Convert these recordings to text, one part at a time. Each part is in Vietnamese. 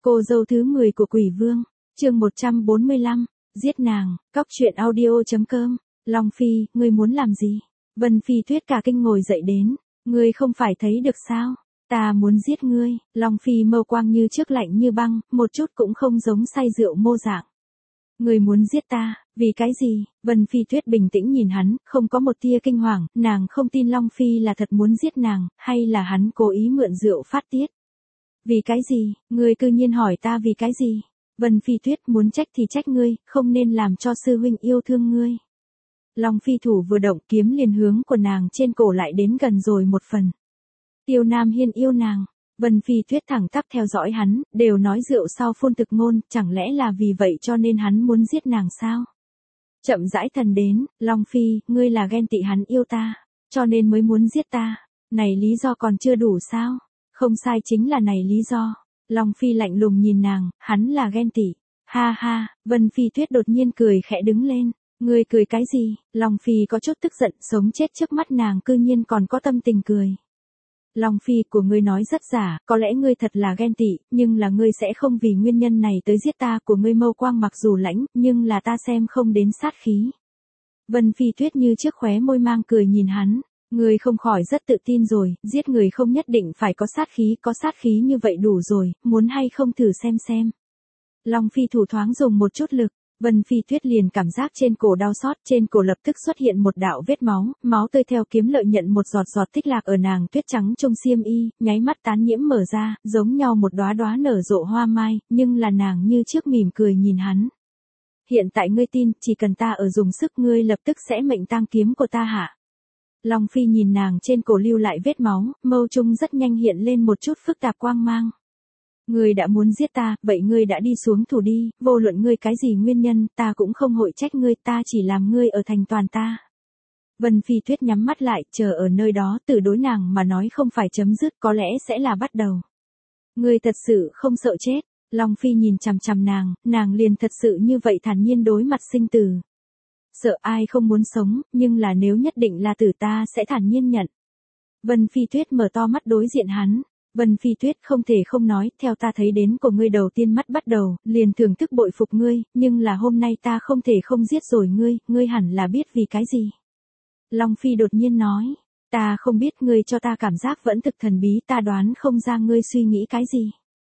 Cô dâu thứ 10 của Quỷ Vương, chương 145, giết nàng, cóc truyện audio.com, Long Phi, ngươi muốn làm gì? Vân Phi Tuyết cả kinh ngồi dậy đến, ngươi không phải thấy được sao? Ta muốn giết ngươi, Long Phi mâu quang như trước lạnh như băng, một chút cũng không giống say rượu mô dạng. Ngươi muốn giết ta, vì cái gì? Vân Phi Tuyết bình tĩnh nhìn hắn, không có một tia kinh hoàng, nàng không tin Long Phi là thật muốn giết nàng, hay là hắn cố ý mượn rượu phát tiết. Vì cái gì, ngươi cư nhiên hỏi ta vì cái gì? Vân Phi Tuyết muốn trách thì trách ngươi, không nên làm cho sư huynh yêu thương ngươi. Long Phi thủ vừa động kiếm liền hướng của nàng trên cổ lại đến gần rồi một phần. Tiêu Nam Hiên yêu nàng. Vân Phi Tuyết thẳng tắp theo dõi hắn, đều nói rượu sau phun thực ngôn, chẳng lẽ là vì vậy cho nên hắn muốn giết nàng sao? Chậm rãi thần đến, Long Phi, ngươi là ghen tị hắn yêu ta, cho nên mới muốn giết ta. Này lý do còn chưa đủ sao? Không sai, chính là này lý do. Long Phi lạnh lùng nhìn nàng, hắn là ghen tị. Ha ha, Vân Phi Tuyết đột nhiên cười khẽ đứng lên. Ngươi cười cái gì? Long Phi có chút tức giận, sống chết trước mắt nàng cư nhiên còn có tâm tình cười. Long Phi, của ngươi nói rất giả, có lẽ ngươi thật là ghen tị, nhưng là ngươi sẽ không vì nguyên nhân này tới giết ta. Của ngươi mâu quang mặc dù lãnh, nhưng là ta xem không đến sát khí. Vân Phi Tuyết như trước khóe môi mang cười nhìn hắn. Ngươi không khỏi rất tự tin rồi, giết người không nhất định phải có sát khí như vậy đủ rồi, muốn hay không thử xem. Long Phi thủ thoáng dùng một chút lực, Vân Phi Tuyết liền cảm giác trên cổ đau xót, trên cổ lập tức xuất hiện một đạo vết máu, máu tươi theo kiếm lợi nhận một giọt giọt tích lạc ở nàng tuyết trắng trong xiêm y, nháy mắt tán nhiễm mở ra, giống nhau một đóa đóa nở rộ hoa mai, nhưng là nàng như trước mỉm cười nhìn hắn. Hiện tại ngươi tin, chỉ cần ta ở dùng sức ngươi lập tức sẽ mệnh tang kiếm của ta hạ. Long Phi nhìn nàng trên cổ lưu lại vết máu, mâu trung rất nhanh hiện lên một chút phức tạp quang mang. Ngươi đã muốn giết ta, vậy ngươi đã đi xuống thủ đi, vô luận ngươi cái gì nguyên nhân, ta cũng không hội trách ngươi, ta chỉ làm ngươi ở thành toàn ta. Vân Phi Tuyết nhắm mắt lại, chờ ở nơi đó, từ đối nàng mà nói không phải chấm dứt, có lẽ sẽ là bắt đầu. Ngươi thật sự không sợ chết? Long Phi nhìn chằm chằm nàng liền thật sự như vậy thản nhiên đối mặt sinh tử. Sợ ai không muốn sống, nhưng là nếu nhất định là tử ta sẽ thản nhiên nhận. Vân Phi Tuyết mở to mắt đối diện hắn. Vân Phi Tuyết không thể không nói, theo ta thấy đến của ngươi đầu tiên mắt bắt đầu, liền thưởng thức bội phục ngươi, nhưng là hôm nay ta không thể không giết rồi ngươi hẳn là biết vì cái gì. Long Phi đột nhiên nói, ta không biết, ngươi cho ta cảm giác vẫn thực thần bí, ta đoán không ra ngươi suy nghĩ cái gì.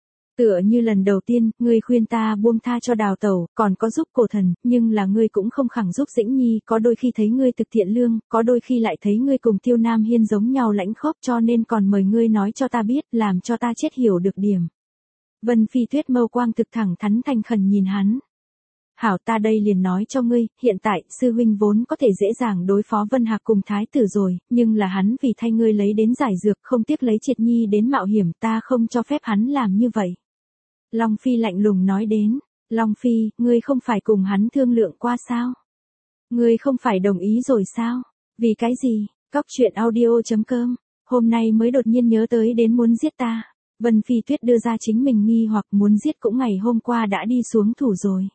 Tựa như lần đầu tiên, ngươi khuyên ta buông tha cho Đào Tẩu, còn có giúp Cổ Thần, nhưng là ngươi cũng không khẳng giúp Dĩnh Nhi, có đôi khi thấy ngươi thực thiện lương, có đôi khi lại thấy ngươi cùng Tiêu Nam Hiên giống nhau lãnh khốc, cho nên còn mời ngươi nói cho ta biết, làm cho ta chết hiểu được điểm. Vân Phi Tuyết mâu quang thực thẳng thắn thành khẩn nhìn hắn. Hảo, ta đây liền nói cho ngươi, hiện tại, sư huynh vốn có thể dễ dàng đối phó Vân Hạc cùng Thái tử rồi, nhưng là hắn vì thay ngươi lấy đến giải dược, không tiếc lấy Triệt Nhi đến mạo hiểm, ta không cho phép hắn làm như vậy. Long Phi lạnh lùng nói đến, Long Phi, ngươi không phải cùng hắn thương lượng qua sao? Ngươi không phải đồng ý rồi sao? Vì cái gì? Cóc truyện audio.com, hôm nay mới đột nhiên nhớ tới đến muốn giết ta. Vân Phi Tuyết đưa ra chính mình nghi hoặc muốn giết cũng ngày hôm qua đã đi xuống thủ rồi.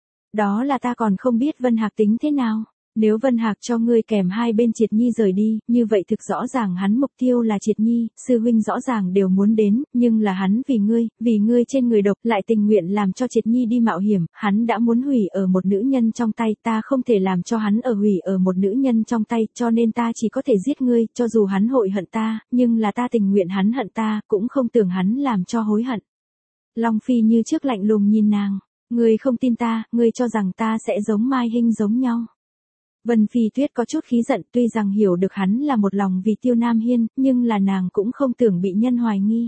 Đó là ta còn không biết Vân Hạc tính thế nào. Nếu Vân Hạc cho ngươi kèm hai bên Triệt Nhi rời đi, như vậy thực rõ ràng hắn mục tiêu là Triệt Nhi, sư huynh rõ ràng đều muốn đến, nhưng là hắn vì ngươi trên người độc lại tình nguyện làm cho Triệt Nhi đi mạo hiểm, hắn đã muốn hủy ở một nữ nhân trong tay, ta không thể làm cho hắn hủy ở một nữ nhân trong tay, cho nên ta chỉ có thể giết ngươi, cho dù hắn hội hận ta, nhưng là ta tình nguyện hắn hận ta, cũng không tưởng hắn làm cho hối hận. Long Phi như trước lạnh lùng nhìn nàng, ngươi không tin ta, ngươi cho rằng ta sẽ giống Mai Hinh giống nhau. Vân Phi Tuyết có chút khí giận, tuy rằng hiểu được hắn là một lòng vì Tiêu Nam Hiên, nhưng là nàng cũng không tưởng bị nhân hoài nghi.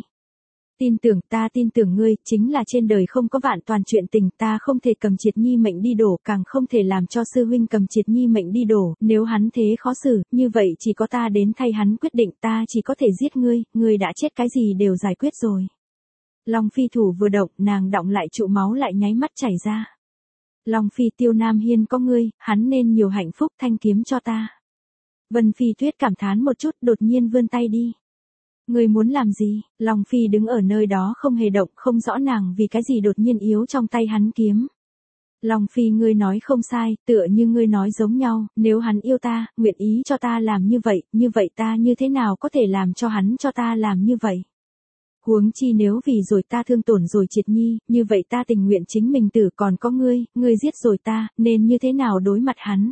Tin tưởng ngươi, chính là trên đời không có vạn toàn chuyện tình, ta không thể cầm Triệt Nhi mệnh đi đổ, càng không thể làm cho sư huynh cầm Triệt Nhi mệnh đi đổ, nếu hắn thế khó xử, như vậy chỉ có ta đến thay hắn quyết định, ta chỉ có thể giết ngươi đã chết cái gì đều giải quyết rồi. Long Phi thủ vừa động, nàng đọng lại trụ máu lại nháy mắt chảy ra. Long Phi, Tiêu Nam Hiên có ngươi, hắn nên nhiều hạnh phúc, thanh kiếm cho ta. Vân Phi Tuyết cảm thán một chút, đột nhiên vươn tay đi. Ngươi muốn làm gì? Long Phi đứng ở nơi đó không hề động, không rõ nàng vì cái gì đột nhiên yếu trong tay hắn kiếm. Long Phi, ngươi nói không sai, tựa như ngươi nói giống nhau, nếu hắn yêu ta, nguyện ý cho ta làm như vậy ta như thế nào có thể làm cho hắn cho ta làm như vậy? Huống chi nếu vì rồi ta thương tổn rồi Triệt Nhi, như vậy ta tình nguyện chính mình tử, còn có ngươi giết rồi ta, nên như thế nào đối mặt hắn.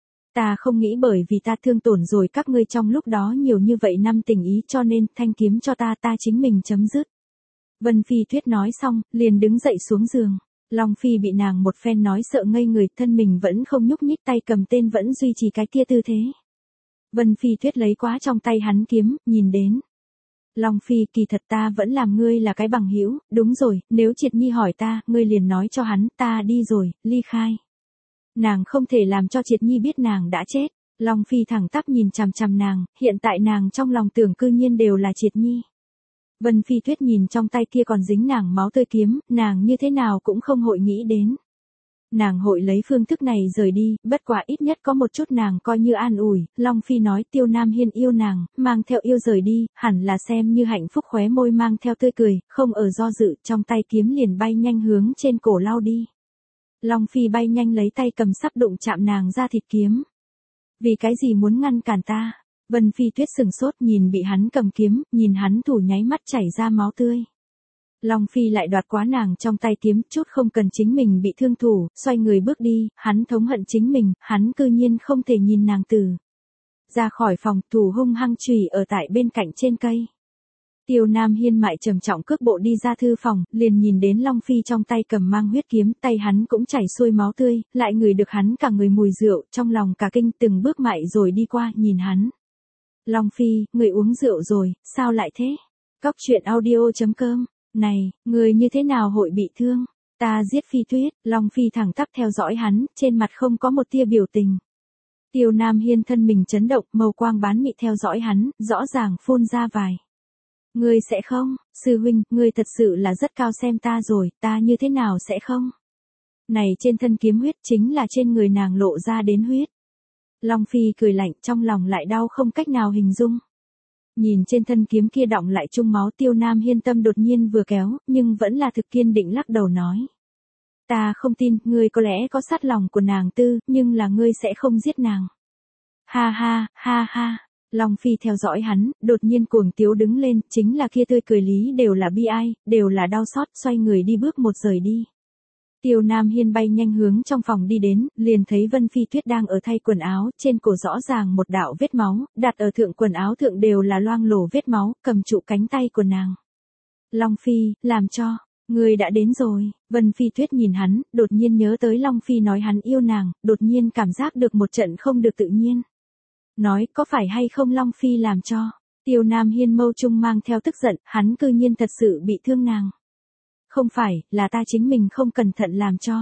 Ta không nghĩ bởi vì ta thương tổn rồi các ngươi trong lúc đó nhiều như vậy năm tình ý, cho nên thanh kiếm cho ta chính mình chấm dứt. Vân Phi Tuyết nói xong, liền đứng dậy xuống giường. Long Phi bị nàng một phen nói sợ ngây người, thân mình vẫn không nhúc nhích, tay cầm tên vẫn duy trì cái kia tư thế. Vân Phi Tuyết lấy quá trong tay hắn kiếm, nhìn đến. Long Phi, kỳ thật ta vẫn làm ngươi là cái bằng hữu, đúng rồi, nếu Triệt Nhi hỏi ta, ngươi liền nói cho hắn, ta đi rồi, ly khai. Nàng không thể làm cho Triệt Nhi biết nàng đã chết. Long Phi thẳng tắp nhìn chằm chằm nàng, hiện tại nàng trong lòng tưởng cư nhiên đều là Triệt Nhi. Vân Phi Tuyết nhìn trong tay kia còn dính nàng máu tươi kiếm, nàng như thế nào cũng không hội nghĩ đến. Nàng hội lấy phương thức này rời đi, bất quá ít nhất có một chút nàng coi như an ủi. Long Phi nói Tiêu Nam Hiên yêu nàng, mang theo yêu rời đi, hẳn là xem như hạnh phúc, khóe môi mang theo tươi cười, không ở do dự, trong tay kiếm liền bay nhanh hướng trên cổ lao đi. Long Phi bay nhanh lấy tay cầm sắp đụng chạm nàng ra thịt kiếm. Vì cái gì muốn ngăn cản ta? Vân Phi Tuyết sừng sốt nhìn bị hắn cầm kiếm, nhìn hắn thủ nháy mắt chảy ra máu tươi. Long Phi lại đoạt quá nàng trong tay kiếm, chút không cần chính mình bị thương thủ, xoay người bước đi, hắn thống hận chính mình, hắn cư nhiên không thể nhìn nàng tử. Ra khỏi phòng, thủ hung hăng chùy ở tại bên cạnh trên cây. Tiêu Nam Hiên mại trầm trọng cước bộ đi ra thư phòng, liền nhìn đến Long Phi trong tay cầm mang huyết kiếm, tay hắn cũng chảy xuôi máu tươi, lại ngửi được hắn cả người mùi rượu, trong lòng cả kinh, từng bước mại rồi đi qua, nhìn hắn. Long Phi, người uống rượu rồi, sao lại thế? Cóc truyện audio.com. Này, người như thế nào hội bị thương? Ta giết Phi Tuyết. Long Phi thẳng tắp theo dõi hắn, trên mặt không có một tia biểu tình. Tiêu Nam Hiên thân mình chấn động, màu quang bán mị theo dõi hắn, rõ ràng phun ra vài. Ngươi sẽ không, sư huynh, ngươi thật sự là rất cao xem ta rồi, ta như thế nào sẽ không? Này trên thân kiếm huyết chính là trên người nàng lộ ra đến huyết. Long Phi cười lạnh, trong lòng lại đau không cách nào hình dung. Nhìn trên thân kiếm kia đọng lại chung máu, Tiêu Nam Hiên tâm đột nhiên vừa kéo, nhưng vẫn là thực kiên định lắc đầu nói. Ta không tin, ngươi có lẽ có sát lòng của nàng tư, nhưng là ngươi sẽ không giết nàng. Ha ha, ha ha. Long Phi theo dõi hắn, đột nhiên cuồng tiếu đứng lên, chính là kia tươi cười lý đều là bi ai, đều là đau xót, xoay người đi bước một rời đi. Tiêu Nam Hiên bay nhanh hướng trong phòng đi đến, liền thấy Vân Phi Tuyết đang ở thay quần áo, trên cổ rõ ràng một đạo vết máu, đặt ở thượng quần áo thượng đều là loang lổ vết máu, cầm trụ cánh tay của nàng. Long Phi, làm cho, người đã đến rồi. Vân Phi Tuyết nhìn hắn, đột nhiên nhớ tới Long Phi nói hắn yêu nàng, đột nhiên cảm giác được một trận không được tự nhiên. Nói, có phải hay không Long Phi làm cho? Tiêu Nam Hiên mâu trung mang theo tức giận, hắn cư nhiên thật sự bị thương nàng. Không phải, là ta chính mình không cẩn thận làm cho.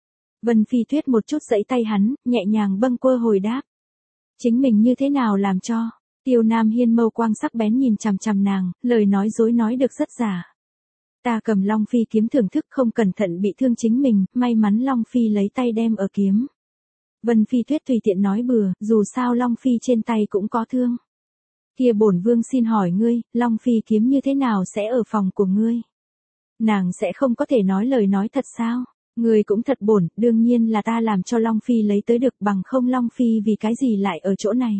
Vân Phi Tuyết một chút giãy tay hắn, nhẹ nhàng bâng quơ hồi đáp. Chính mình như thế nào làm cho? Tiêu Nam Hiên mâu quang sắc bén nhìn chằm chằm nàng, lời nói dối nói được rất giả. Ta cầm Long Phi kiếm thưởng thức không cẩn thận bị thương chính mình, may mắn Long Phi lấy tay đem ở kiếm. Vân Phi Tuyết tùy tiện nói bừa, dù sao Long Phi trên tay cũng có thương. Kia bổn vương xin hỏi ngươi, Long Phi kiếm như thế nào sẽ ở phòng của ngươi? Nàng sẽ không có thể nói lời nói thật sao? Ngươi cũng thật bổn, đương nhiên là ta làm cho Long Phi lấy tới được, bằng không Long Phi vì cái gì lại ở chỗ này?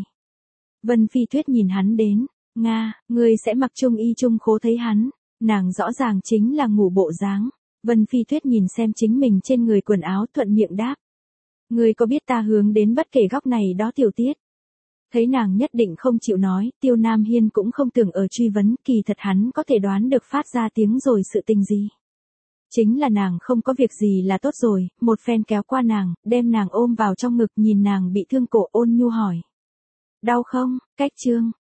Vân Phi Tuyết nhìn hắn đến, Nga, ngươi sẽ mặc trung y trung khố thấy hắn, nàng rõ ràng chính là ngủ bộ dáng. Vân Phi Tuyết nhìn xem chính mình trên người quần áo thuận miệng đáp. Ngươi có biết ta hướng đến bất kể góc này đó tiểu tiết? Thấy nàng nhất định không chịu nói, Tiêu Nam Hiên cũng không tưởng ở truy vấn, kỳ thật hắn có thể đoán được phát ra tiếng rồi sự tình gì. Chính là nàng không có việc gì là tốt rồi, một phen kéo qua nàng, đem nàng ôm vào trong ngực, nhìn nàng bị thương cổ, ôn nhu hỏi. Đau không? Cách chương.